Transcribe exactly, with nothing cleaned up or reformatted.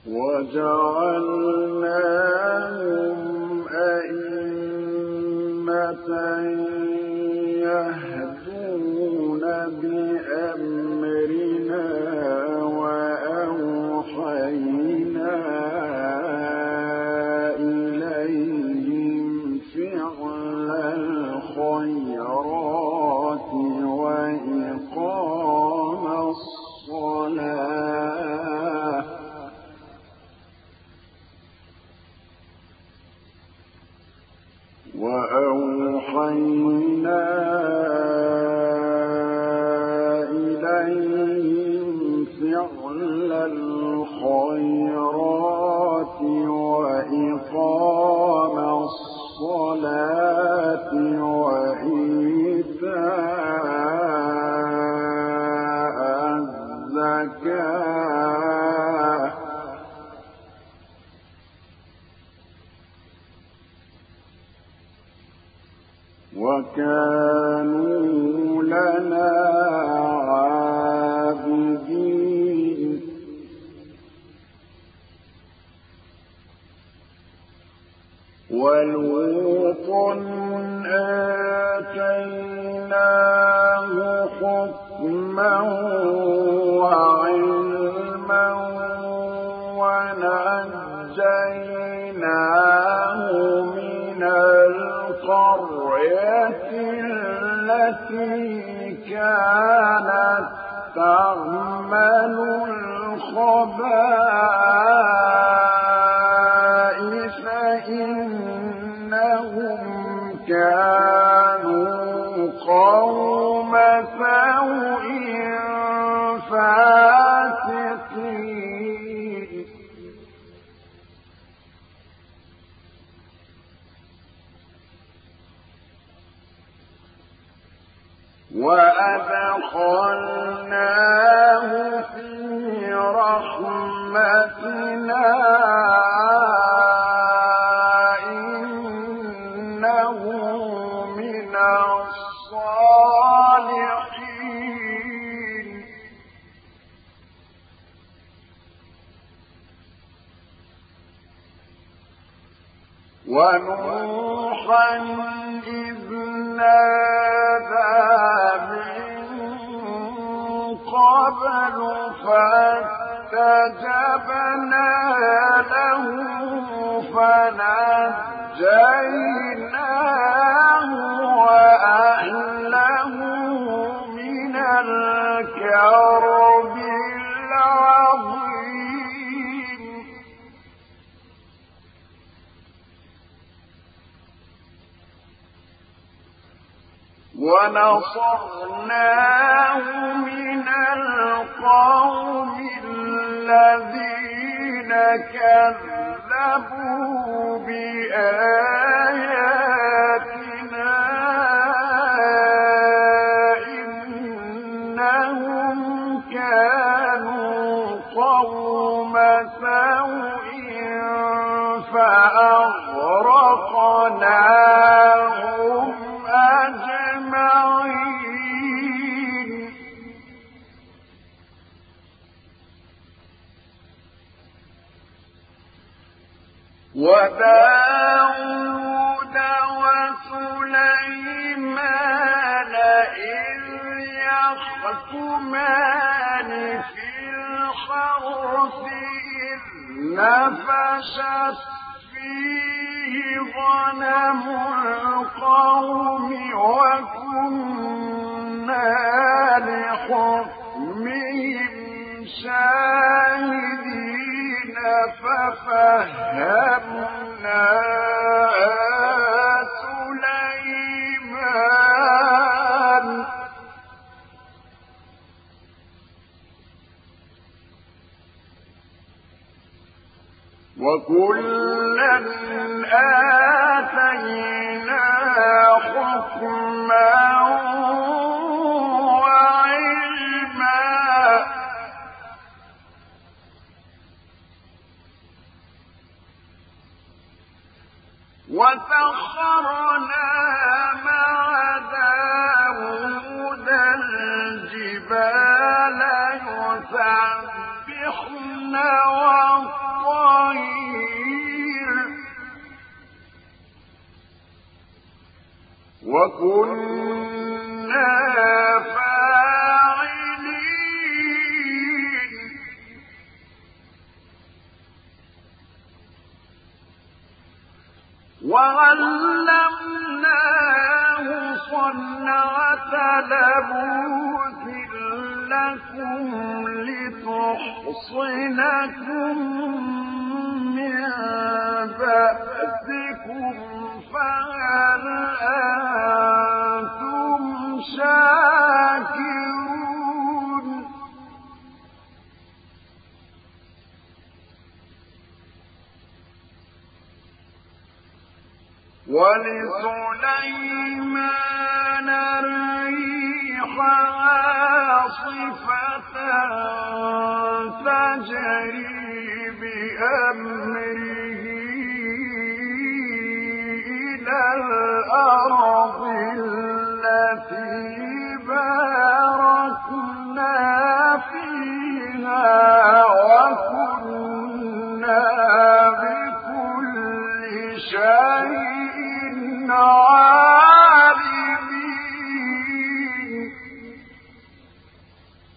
وجعلناهم أئمة يهدون بأمرنا وأوحينا إليهم فعل الخيرات وإقام الصلاة وأوحينا إليهم فعل الخيرات وإقام الصلاة وإيتاء الزكاة وكانوا لنا عابدين ولوطا آتيناه حكما وعلما ونجيناه من القرية التي كانت تعمل الخبائث إنهم كانوا قوم سوء فاسقين وأدخلناه في رحمتنا إنه من الصالحين ونوحا إذ نادى من قبل فاستجبنا له فنجيناه وأهله من الكرب العظيم ونصرناه من القوم الذين كذبوا بآياتنا إنهم كانوا قوم سوء فأغرقناهم أجمعين وداود وسليمان إذ يحكمان في الحرث إذ نفشت فيه غنم القوم وكنا لحكمهم شاهدين ففهمنا سليمان وكلا آتينا حكما وعلما وسخرنا مع داود الجبال يسبحن والطير الطير وكنا فاعلين وعلمناه صنعة لبوس لكم لتحصنكم من بأسكم فهل أنتم شاكرون ولسليمان الريح عاصفة تجري بأمره إلى الأرض التي باركنا فيها وكنا بكل شيء عليم